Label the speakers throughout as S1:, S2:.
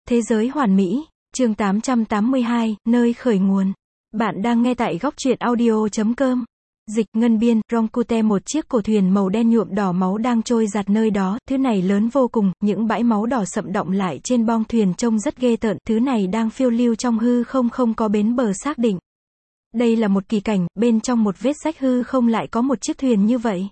S1: Thế giới hoàn mỹ, chương 882, nơi khởi nguồn. Bạn đang nghe tại góc truyện audio.com. Dịch Ngân Biên, Roncute, một chiếc cổ thuyền màu đen nhuộm đỏ máu đang trôi giạt nơi đó, thứ này lớn vô cùng, những bãi máu đỏ sậm đọng lại trên bong thuyền trông rất ghê tởn, thứ này đang phiêu lưu trong hư không, không có bến bờ xác định. Đây là một kỳ cảnh, bên trong một vết rách hư không lại có một chiếc thuyền như vậy.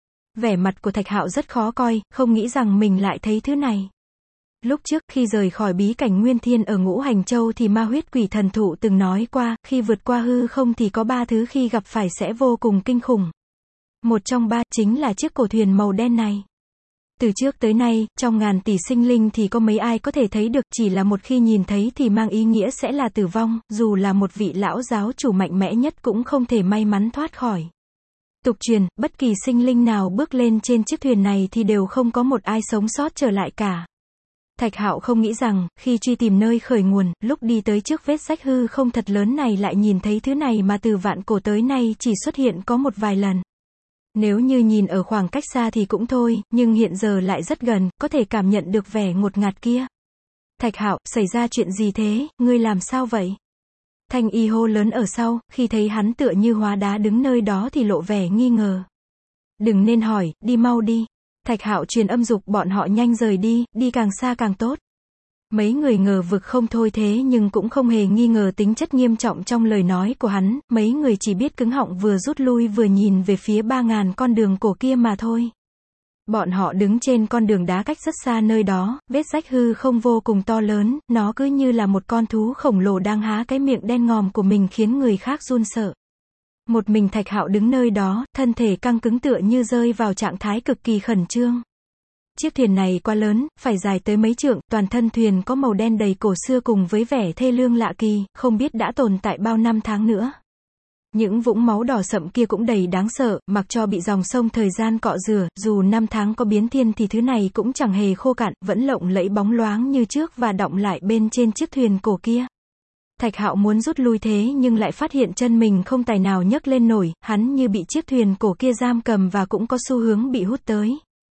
S1: Vẻ mặt của Thạch Hạo rất khó coi, không nghĩ rằng mình lại thấy thứ này. Lúc trước, khi rời khỏi bí cảnh Nguyên Thiên ở Ngũ Hành Châu thì ma huyết quỷ thần thụ từng nói qua, khi vượt qua hư không thì có 3 thứ khi gặp phải sẽ vô cùng kinh khủng. Một trong 3, chính là chiếc cổ thuyền màu đen này. Từ trước tới nay, trong ngàn tỷ sinh linh thì có mấy ai có thể thấy được, chỉ là một khi nhìn thấy thì mang ý nghĩa sẽ là tử vong, dù là một vị lão giáo chủ mạnh mẽ nhất cũng không thể may mắn thoát khỏi. Tục truyền, bất kỳ sinh linh nào bước lên trên chiếc thuyền này thì đều không có một ai sống sót trở lại cả. Thạch Hạo không nghĩ rằng, khi truy tìm nơi khởi nguồn, lúc đi tới trước vết rách hư không thật lớn này lại nhìn thấy thứ này mà từ vạn cổ tới nay chỉ xuất hiện có một vài lần. Nếu như nhìn ở khoảng cách xa thì cũng thôi, nhưng hiện giờ lại rất gần, có thể cảm nhận được vẻ ngột ngạt kia. Thạch Hạo, xảy ra chuyện gì thế, ngươi làm sao vậy? Thanh y hô lớn ở sau, khi thấy hắn tựa như hóa đá đứng nơi đó thì lộ vẻ nghi ngờ. Đừng nên hỏi, đi mau đi. Thạch Hạo truyền âm dục bọn họ nhanh rời đi, đi càng xa càng tốt. Mấy người ngờ vực không thôi thế nhưng cũng không hề nghi ngờ tính chất nghiêm trọng trong lời nói của hắn, mấy người chỉ biết cứng họng vừa rút lui vừa nhìn về phía 3000 con đường cổ kia mà thôi. Bọn họ đứng trên con đường đá cách rất xa nơi đó, vết rách hư không vô cùng to lớn, nó cứ như là một con thú khổng lồ đang há cái miệng đen ngòm của mình khiến người khác run sợ. Một mình Thạch Hạo đứng nơi đó, thân thể căng cứng tựa như rơi vào trạng thái cực kỳ khẩn trương. Chiếc thuyền này quá lớn, phải dài tới mấy trượng, toàn thân thuyền có màu đen đầy cổ xưa cùng với vẻ thê lương lạ kỳ, không biết đã tồn tại bao năm tháng nữa. Những vũng máu đỏ sậm kia cũng đầy đáng sợ, mặc cho bị dòng sông thời gian cọ rửa, dù năm tháng có biến thiên thì thứ này cũng chẳng hề khô cạn, vẫn lộng lẫy bóng loáng như trước và đọng lại bên trên chiếc thuyền cổ kia. Thạch Hạo muốn rút lui thế nhưng lại phát hiện chân mình không tài nào nhấc lên nổi, hắn như bị chiếc thuyền cổ kia giam cầm và cũng có xu hướng bị hút tới.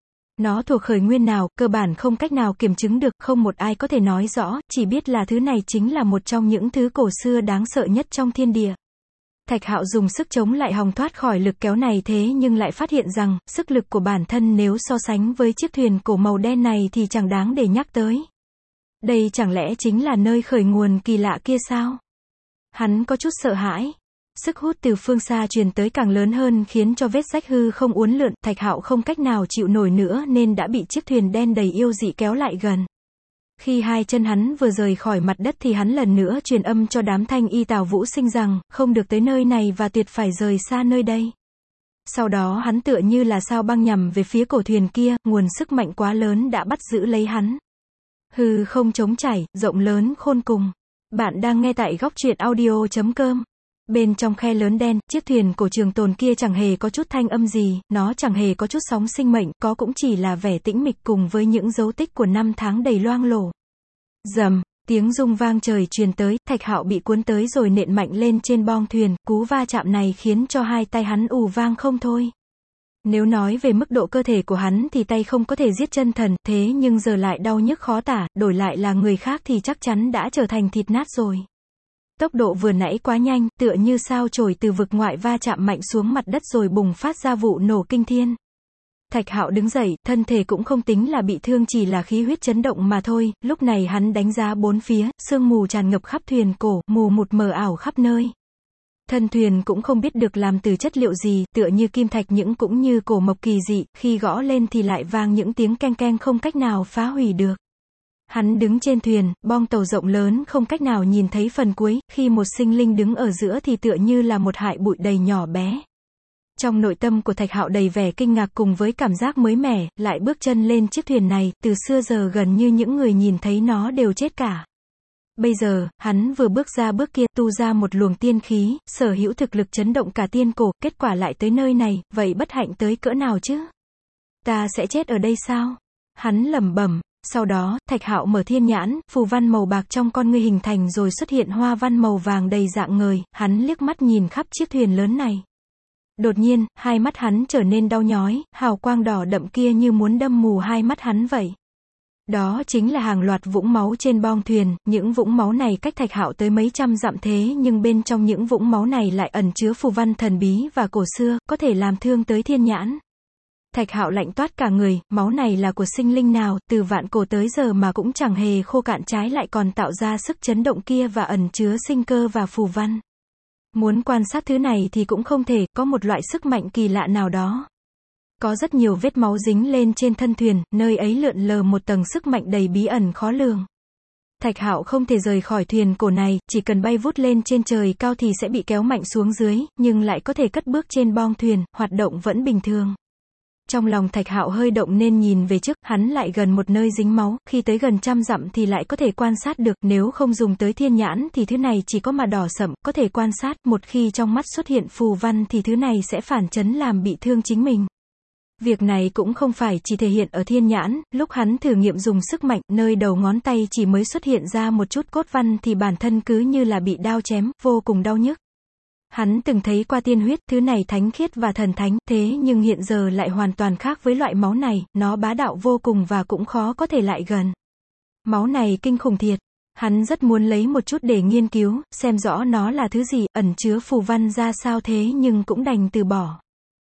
S1: Nó thuộc khởi nguyên nào, cơ bản không cách nào kiểm chứng được, không một ai có thể nói rõ, chỉ biết là thứ này chính là một trong những thứ cổ xưa đáng sợ nhất trong thiên địa. Thạch Hạo dùng sức chống lại hòng thoát khỏi lực kéo này thế nhưng lại phát hiện rằng, sức lực của bản thân nếu so sánh với chiếc thuyền cổ màu đen này thì chẳng đáng để nhắc tới. Đây chẳng lẽ chính là nơi khởi nguồn kỳ lạ kia sao? Hắn có chút sợ hãi. Sức hút từ phương xa truyền tới càng lớn hơn khiến cho vết rách hư không uốn lượn, Thạch Hạo không cách nào chịu nổi nữa nên đã bị chiếc thuyền đen đầy yêu dị kéo lại gần. Khi hai chân hắn vừa rời khỏi mặt đất thì hắn lần nữa truyền âm cho đám thanh y Tào Vũ Sinh rằng, không được tới nơi này và tuyệt phải rời xa nơi đây. Sau đó hắn tựa như là sao băng nhằm về phía cổ thuyền kia, nguồn sức mạnh quá lớn đã bắt giữ lấy hắn. Hư không trống trải, rộng lớn khôn cùng. Bạn đang nghe tại góc truyện audio.com. Bên trong khe lớn đen, chiếc thuyền cổ trường tồn kia chẳng hề có chút thanh âm gì, nó chẳng hề có chút sóng sinh mệnh, có cũng chỉ là vẻ tĩnh mịch cùng với những dấu tích của năm tháng đầy loang lổ. Rầm, tiếng rung vang trời truyền tới, Thạch Hạo bị cuốn tới rồi nện mạnh lên trên bong thuyền, cú va chạm này khiến cho hai tay hắn ù vang không thôi. Nếu nói về mức độ cơ thể của hắn thì tay không có thể giết chân thần, thế nhưng giờ lại đau nhức khó tả, đổi lại là người khác thì chắc chắn đã trở thành thịt nát rồi. Tốc độ vừa nãy quá nhanh, tựa như sao chổi từ vực ngoại va chạm mạnh xuống mặt đất rồi bùng phát ra vụ nổ kinh thiên. Thạch Hạo đứng dậy, thân thể cũng không tính là bị thương, chỉ là khí huyết chấn động mà thôi, lúc này hắn đánh giá bốn phía, sương mù tràn ngập khắp thuyền cổ, mù một mờ ảo khắp nơi. Thân thuyền cũng không biết được làm từ chất liệu gì, tựa như kim thạch những cũng như cổ mộc kỳ dị, khi gõ lên thì lại vang những tiếng keng keng không cách nào phá hủy được. Hắn đứng trên thuyền, bong tàu rộng lớn không cách nào nhìn thấy phần cuối, khi một sinh linh đứng ở giữa thì tựa như là một hại bụi đầy nhỏ bé. Trong nội tâm của Thạch Hạo đầy vẻ kinh ngạc cùng với cảm giác mới mẻ, lại bước chân lên chiếc thuyền này, từ xưa giờ gần như những người nhìn thấy nó đều chết cả. Bây giờ, hắn vừa bước ra bước kia, tu ra một luồng tiên khí, sở hữu thực lực chấn động cả tiên cổ, kết quả lại tới nơi này, vậy bất hạnh tới cỡ nào chứ? Ta sẽ chết ở đây sao? Hắn lẩm bẩm. Sau đó, Thạch Hạo mở thiên nhãn, phù văn màu bạc trong con ngươi hình thành rồi xuất hiện hoa văn màu vàng đầy rạng ngời, hắn liếc mắt nhìn khắp chiếc thuyền lớn này. Đột nhiên, hai mắt hắn trở nên đau nhói, hào quang đỏ đậm kia như muốn đâm mù hai mắt hắn vậy. Đó chính là hàng loạt vũng máu trên bong thuyền, những vũng máu này cách Thạch Hạo tới mấy trăm dặm thế nhưng bên trong những vũng máu này lại ẩn chứa phù văn thần bí và cổ xưa, có thể làm thương tới thiên nhãn. Thạch Hạo lạnh toát cả người, máu này là của sinh linh nào, từ vạn cổ tới giờ mà cũng chẳng hề khô cạn trái lại còn tạo ra sức chấn động kia và ẩn chứa sinh cơ và phù văn. Muốn quan sát thứ này thì cũng không thể, có một loại sức mạnh kỳ lạ nào đó. Có rất nhiều vết máu dính lên trên thân thuyền, nơi ấy lượn lờ một tầng sức mạnh đầy bí ẩn khó lường. Thạch Hạo không thể rời khỏi thuyền cổ này, chỉ cần bay vút lên trên trời cao thì sẽ bị kéo mạnh xuống dưới, nhưng lại có thể cất bước trên bong thuyền, hoạt động vẫn bình thường. Trong lòng Thạch Hạo hơi động nên nhìn về trước, hắn lại gần một nơi dính máu, khi tới gần trăm dặm thì lại có thể quan sát được, nếu không dùng tới thiên nhãn thì thứ này chỉ có mà đỏ sậm, có thể quan sát, một khi trong mắt xuất hiện phù văn thì thứ này sẽ phản chấn làm bị thương chính mình. Việc này cũng không phải chỉ thể hiện ở thiên nhãn, lúc hắn thử nghiệm dùng sức mạnh, nơi đầu ngón tay chỉ mới xuất hiện ra một chút cốt văn thì bản thân cứ như là bị đao chém, vô cùng đau nhức. Hắn từng thấy qua tiên huyết, thứ này thánh khiết và thần thánh, thế nhưng hiện giờ lại hoàn toàn khác với loại máu này, nó bá đạo vô cùng và cũng khó có thể lại gần. Máu này kinh khủng thiệt. Hắn rất muốn lấy một chút để nghiên cứu, xem rõ nó là thứ gì, ẩn chứa phù văn ra sao thế nhưng cũng đành từ bỏ.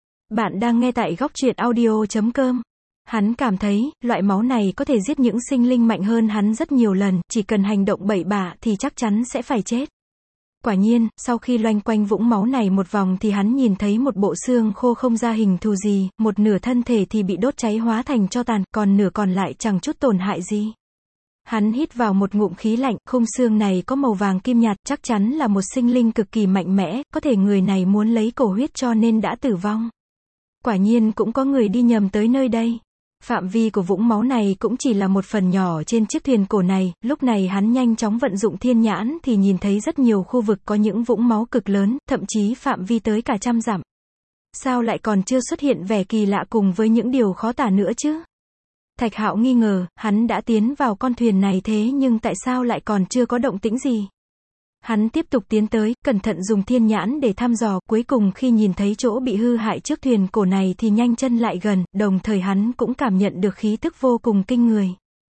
S1: Bạn đang nghe tại góc truyện audio.com. Hắn cảm thấy, loại máu này có thể giết những sinh linh mạnh hơn hắn rất nhiều lần, chỉ cần hành động bậy bạ thì chắc chắn sẽ phải chết. Quả nhiên, sau khi loanh quanh vũng máu này một vòng thì hắn nhìn thấy một bộ xương khô không ra hình thù gì, một nửa thân thể thì bị đốt cháy hóa thành tro tàn, còn nửa còn lại chẳng chút tổn hại gì. Hắn hít vào một ngụm khí lạnh, khung xương này có màu vàng kim nhạt, chắc chắn là một sinh linh cực kỳ mạnh mẽ, có thể người này muốn lấy cổ huyết cho nên đã tử vong. Quả nhiên cũng có người đi nhầm tới nơi đây. Phạm vi của vũng máu này cũng chỉ là một phần nhỏ trên chiếc thuyền cổ này, lúc này hắn nhanh chóng vận dụng thiên nhãn thì nhìn thấy rất nhiều khu vực có những vũng máu cực lớn, thậm chí phạm vi tới cả trăm dặm. Sao lại còn chưa xuất hiện vẻ kỳ lạ cùng với những điều khó tả nữa chứ? Thạch Hạo nghi ngờ, hắn đã tiến vào con thuyền này thế nhưng tại sao lại còn chưa có động tĩnh gì? Hắn tiếp tục tiến tới, cẩn thận dùng thiên nhãn để thăm dò, cuối cùng khi nhìn thấy chỗ bị hư hại trước thuyền cổ này thì nhanh chân lại gần, đồng thời hắn cũng cảm nhận được khí tức vô cùng kinh người.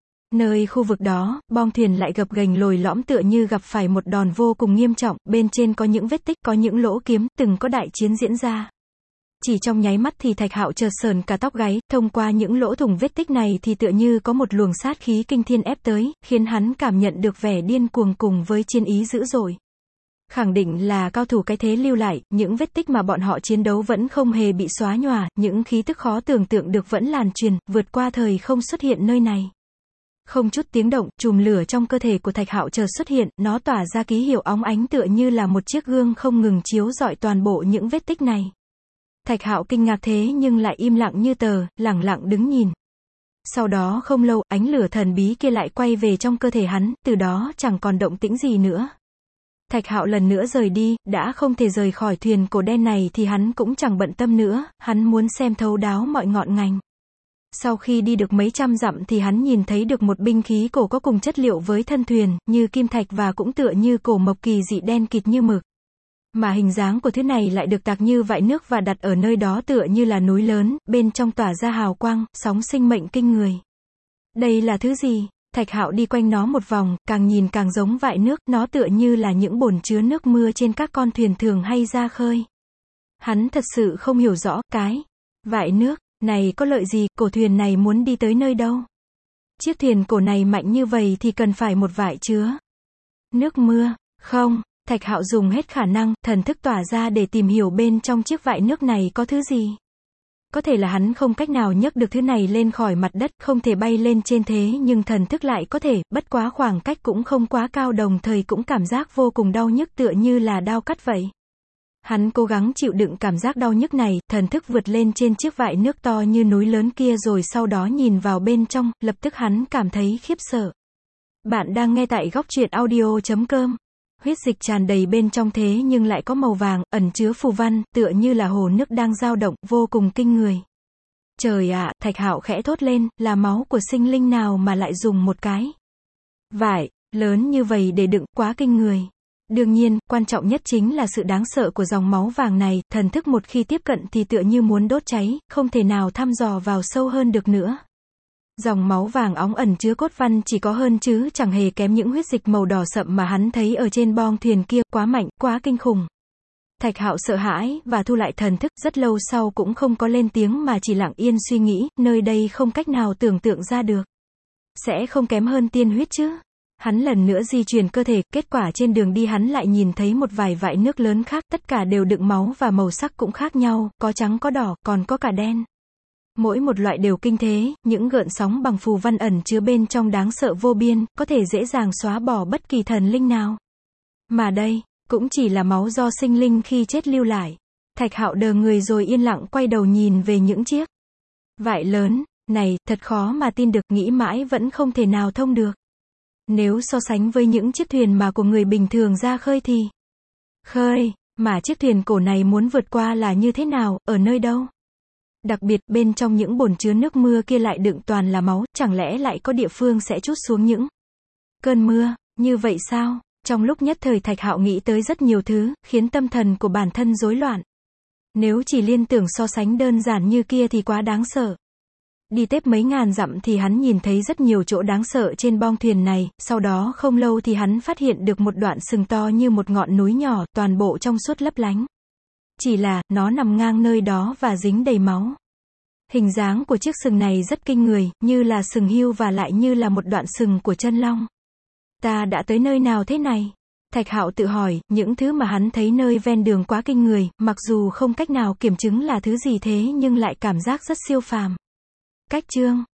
S1: Nơi khu vực đó, bong thuyền lại gập ghềnh lồi lõm tựa như gặp phải một đòn vô cùng nghiêm trọng, bên trên có những vết tích, có những lỗ kiếm, từng có đại chiến diễn ra. Chỉ trong nháy mắt thì Thạch Hạo chợt sởn cả tóc gáy, thông qua những lỗ thủng vết tích này thì tựa như có một luồng sát khí kinh thiên ép tới, khiến hắn cảm nhận được vẻ điên cuồng cùng với chiến ý dữ dội. Khẳng định là cao thủ cái thế lưu lại, những vết tích mà bọn họ chiến đấu vẫn không hề bị xóa nhòa, những khí tức khó tưởng tượng được vẫn lan truyền, vượt qua thời không xuất hiện nơi này. Không chút tiếng động, chùm lửa trong cơ thể của Thạch Hạo chợt xuất hiện, nó tỏa ra ký hiệu óng ánh tựa như là một chiếc gương không ngừng chiếu rọi toàn bộ những vết tích này. Thạch Hạo kinh ngạc thế nhưng lại im lặng như tờ, lẳng lặng đứng nhìn. Sau đó không lâu, ánh lửa thần bí kia lại quay về trong cơ thể hắn, từ đó chẳng còn động tĩnh gì nữa. Thạch Hạo lần nữa rời đi, đã không thể rời khỏi thuyền cổ đen này thì hắn cũng chẳng bận tâm nữa, hắn muốn xem thấu đáo mọi ngọn ngành. Sau khi đi được mấy trăm dặm thì hắn nhìn thấy được một binh khí cổ có cùng chất liệu với thân thuyền, như kim thạch và cũng tựa như cổ mộc kỳ dị đen kịt như mực. Mà hình dáng của thứ này lại được tạc như vại nước và đặt ở nơi đó tựa như là núi lớn, bên trong tỏa ra hào quang, sóng sinh mệnh kinh người. Đây là thứ gì? Thạch Hạo đi quanh nó một vòng, càng nhìn càng giống vại nước, nó tựa như là những bồn chứa nước mưa trên các con thuyền thường hay ra khơi. Hắn thật sự không hiểu rõ, cái vại nước này có lợi gì, cổ thuyền này muốn đi tới nơi đâu? Chiếc thuyền cổ này mạnh như vậy thì cần phải một vại chứa nước mưa, không? Thạch Hạo dùng hết khả năng, thần thức tỏa ra để tìm hiểu bên trong chiếc vại nước này có thứ gì. Có thể là hắn không cách nào nhấc được thứ này lên khỏi mặt đất, không thể bay lên trên thế nhưng thần thức lại có thể, bất quá khoảng cách cũng không quá cao đồng thời cũng cảm giác vô cùng đau nhức tựa như là đao cắt vậy. Hắn cố gắng chịu đựng cảm giác đau nhức này, thần thức vượt lên trên chiếc vại nước to như núi lớn kia rồi sau đó nhìn vào bên trong, lập tức hắn cảm thấy khiếp sợ. Bạn đang nghe tại góc truyện audio.com. Huyết dịch tràn đầy bên trong thế nhưng lại có màu vàng, ẩn chứa phù văn, tựa như là hồ nước đang dao động, vô cùng kinh người. Trời ạ, Thạch Hạo khẽ thốt lên, là máu của sinh linh nào mà lại dùng một cái vải lớn như vậy để đựng, quá kinh người. Đương nhiên, quan trọng nhất chính là sự đáng sợ của dòng máu vàng này, thần thức một khi tiếp cận thì tựa như muốn đốt cháy, không thể nào thăm dò vào sâu hơn được nữa. Dòng máu vàng óng ẩn chứa cốt văn chỉ có hơn chứ chẳng hề kém những huyết dịch màu đỏ sậm mà hắn thấy ở trên bong thuyền kia, quá mạnh, quá kinh khủng. Thạch Hạo sợ hãi, và thu lại thần thức, rất lâu sau cũng không có lên tiếng mà chỉ lặng yên suy nghĩ, nơi đây không cách nào tưởng tượng ra được. Sẽ không kém hơn tiên huyết chứ? Hắn lần nữa di chuyển cơ thể, kết quả trên đường đi hắn lại nhìn thấy một vài vại nước lớn khác, tất cả đều đựng máu và màu sắc cũng khác nhau, có trắng có đỏ, còn có cả đen. Mỗi một loại đều kinh thế, những gợn sóng bằng phù văn ẩn chứa bên trong đáng sợ vô biên, có thể dễ dàng xóa bỏ bất kỳ thần linh nào. Mà đây, cũng chỉ là máu do sinh linh khi chết lưu lại. Thạch Hạo đờ người rồi yên lặng quay đầu nhìn về những chiếc vại lớn, này, thật khó mà tin được, nghĩ mãi vẫn không thể nào thông được. Nếu so sánh với những chiếc thuyền mà của người bình thường ra khơi thì... mà chiếc thuyền cổ này muốn vượt qua là như thế nào, ở nơi đâu? Đặc biệt, bên trong những bồn chứa nước mưa kia lại đựng toàn là máu, chẳng lẽ lại có địa phương sẽ trút xuống những cơn mưa, như vậy sao? Trong lúc nhất thời Thạch Hạo nghĩ tới rất nhiều thứ, khiến tâm thần của bản thân rối loạn. Nếu chỉ liên tưởng so sánh đơn giản như kia thì quá đáng sợ. Đi tiếp mấy ngàn dặm thì hắn nhìn thấy rất nhiều chỗ đáng sợ trên bong thuyền này, sau đó không lâu thì hắn phát hiện được một đoạn sừng to như một ngọn núi nhỏ, toàn bộ trong suốt lấp lánh. Chỉ là, nó nằm ngang nơi đó và dính đầy máu. Hình dáng của chiếc sừng này rất kinh người, như là sừng hươu và lại như là một đoạn sừng của chân long. Ta đã tới nơi nào thế này? Thạch Hạo tự hỏi, những thứ mà hắn thấy nơi ven đường quá kinh người, mặc dù không cách nào kiểm chứng là thứ gì thế nhưng lại cảm giác rất siêu phàm. Cách chương